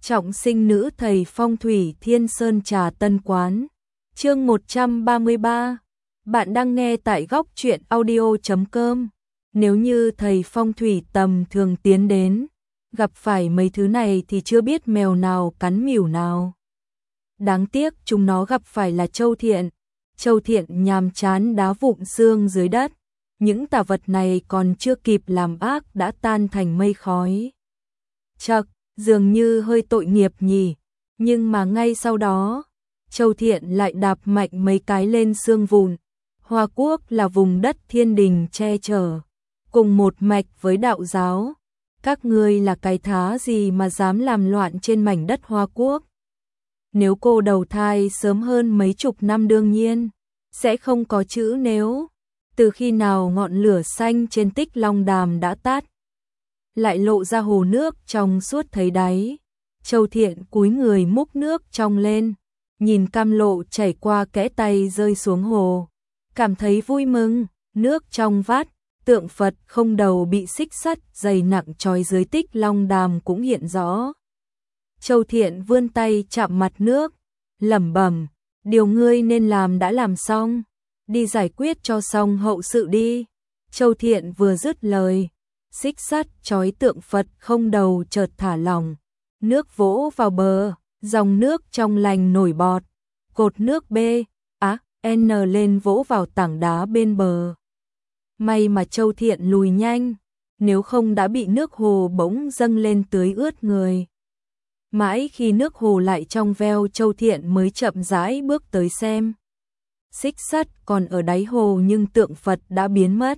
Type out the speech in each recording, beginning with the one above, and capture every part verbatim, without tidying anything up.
Trọng sinh nữ thầy phong thủy Thiên Sơn Trà Tân Quán. Chương một trăm ba mươi ba. Bạn đang nghe tại góc truyện audio chấm com. Nếu như thầy phong thủy tầm thường tiến đến, gặp phải mấy thứ này thì chưa biết mèo nào cắn mỉu nào. Đáng tiếc chúng nó gặp phải là Châu Thiện. Châu Thiện nhàm chán đá vụn xương dưới đất. Những tà vật này còn chưa kịp làm ác đã tan thành mây khói. Chậc, dường như hơi tội nghiệp nhỉ. Nhưng mà ngay sau đó, Châu Thiện lại đạp mạnh mấy cái lên xương vụn. Hoa Quốc là vùng đất thiên đình che chở, cùng một mạch với đạo giáo. Các ngươi là cái thá gì mà dám làm loạn trên mảnh đất Hoa Quốc? Nếu cô đầu thai sớm hơn mấy chục năm đương nhiên sẽ không có chữ nếu. Từ khi nào ngọn lửa xanh trên Tích Long Đàm đã tắt, lại lộ ra hồ nước trong suốt thấy đáy. Châu Thiện cúi người múc nước trong lên, nhìn cam lộ chảy qua kẽ tay rơi xuống hồ, cảm thấy vui mừng. Nước trong vắt, tượng Phật không đầu bị xích sắt dày nặng trói dưới Tích Long Đàm cũng hiện rõ. Châu Thiện vươn tay chạm mặt nước, lẩm bẩm, điều ngươi nên làm đã làm xong, đi giải quyết cho xong hậu sự đi. Châu Thiện vừa dứt lời, xích sắt trói tượng Phật không đầu chợt thả lỏng, nước vỗ vào bờ, dòng nước trong lành nổi bọt, cột nước B, á, N lên vỗ vào tảng đá bên bờ. May mà Châu Thiện lùi nhanh, nếu không đã bị nước hồ bỗng dâng lên tưới ướt người. Mãi khi nước hồ lại trong veo, Châu Thiện mới chậm rãi bước tới xem. Xích sắt còn ở đáy hồ nhưng tượng Phật đã biến mất.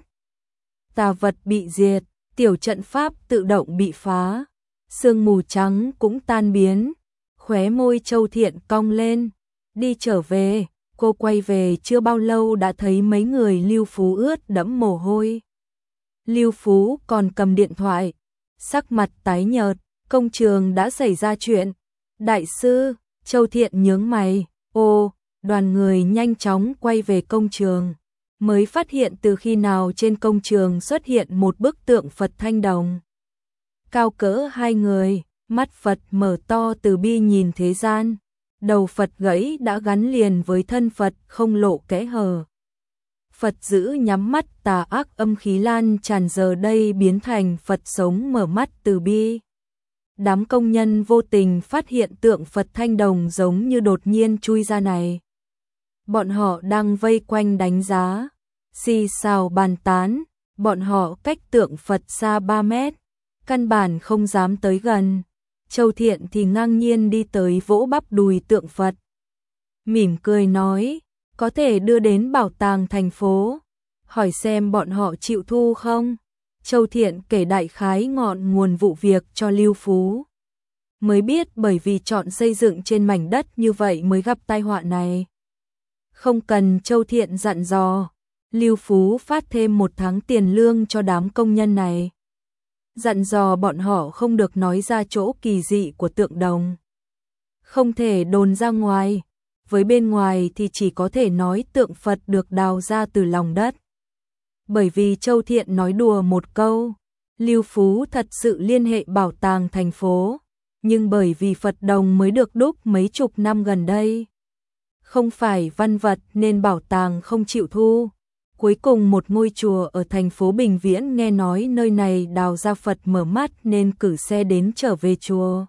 Tà vật bị diệt, tiểu trận pháp tự động bị phá, sương mù trắng cũng tan biến. Khóe môi Châu Thiện cong lên, đi trở về. Cô quay về chưa bao lâu đã thấy mấy người Lưu Phú ướt đẫm mồ hôi. Lưu Phú còn cầm điện thoại, sắc mặt tái nhợt. Công trường đã xảy ra chuyện. Đại sư, Châu Thiện nhướng mày. Ô, đoàn người nhanh chóng quay về công trường, mới phát hiện từ khi nào trên công trường xuất hiện một bức tượng Phật thanh đồng. Cao cỡ hai người, mắt Phật mở to từ bi nhìn thế gian. Đầu Phật gãy đã gắn liền với thân Phật không lộ kẽ hở. Phật giữ nhắm mắt, tà ác âm khí lan tràn giờ đây biến thành Phật sống mở mắt từ bi. Đám công nhân vô tình phát hiện tượng Phật thanh đồng giống như đột nhiên chui ra này. Bọn họ đang vây quanh đánh giá, xì xào bàn tán, bọn họ cách tượng Phật xa ba mét, căn bản không dám tới gần. Châu Thiện thì ngang nhiên đi tới vỗ bắp đùi tượng Phật, mỉm cười nói, có thể đưa đến bảo tàng thành phố, hỏi xem bọn họ chịu thu không. Châu Thiện kể đại khái ngọn nguồn vụ việc cho Lưu Phú. Mới biết bởi vì chọn xây dựng trên mảnh đất như vậy mới gặp tai họa này. Không cần Châu Thiện dặn dò, Lưu Phú phát thêm một tháng tiền lương cho đám công nhân này. Dặn dò bọn họ không được nói ra chỗ kỳ dị của tượng đồng, không thể đồn ra ngoài. Với bên ngoài thì chỉ có thể nói tượng Phật được đào ra từ lòng đất. Bởi vì Châu Thiện nói đùa một câu, Lưu Phú thật sự liên hệ bảo tàng thành phố, nhưng bởi vì Phật đồng mới được đúc mấy chục năm gần đây, không phải văn vật nên bảo tàng không chịu thu. Cuối cùng một ngôi chùa ở thành phố Bình Viễn nghe nói nơi này đào ra Phật mở mắt nên cử xe đến trở về chùa.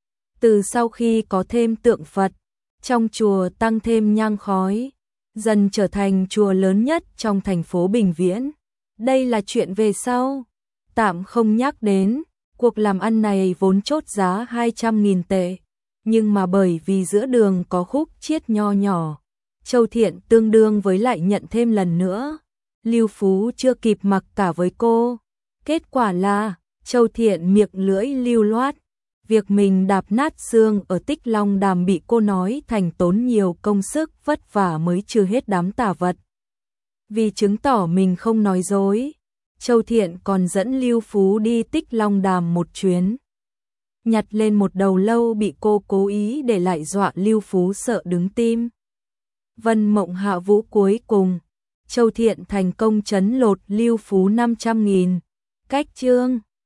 Từ sau khi có thêm tượng Phật, trong chùa tăng thêm nhang khói, dần trở thành chùa lớn nhất trong thành phố Bình Viễn. Đây là chuyện về sau, tạm không nhắc đến. Cuộc làm ăn này vốn chốt giá hai trăm nghìn tệ, nhưng mà bởi vì giữa đường có khúc chiết nho nhỏ, Châu Thiện tương đương với lại nhận thêm lần nữa. Lưu Phú chưa kịp mặc cả với cô. Kết quả là Châu Thiện miệng lưỡi lưu loát. Việc mình đạp nát xương ở Tích Long Đàm bị cô nói thành tốn nhiều công sức vất vả mới trừ hết đám tà vật. Vì chứng tỏ mình không nói dối, Châu Thiện còn dẫn Lưu Phú đi Tích Long Đàm một chuyến. Nhặt lên một đầu lâu bị cô cố ý để lại dọa Lưu Phú sợ đứng tim. Vân mộng hạ vũ cuối cùng, Châu Thiện thành công trấn lột Lưu Phú năm trăm nghìn. Cách chương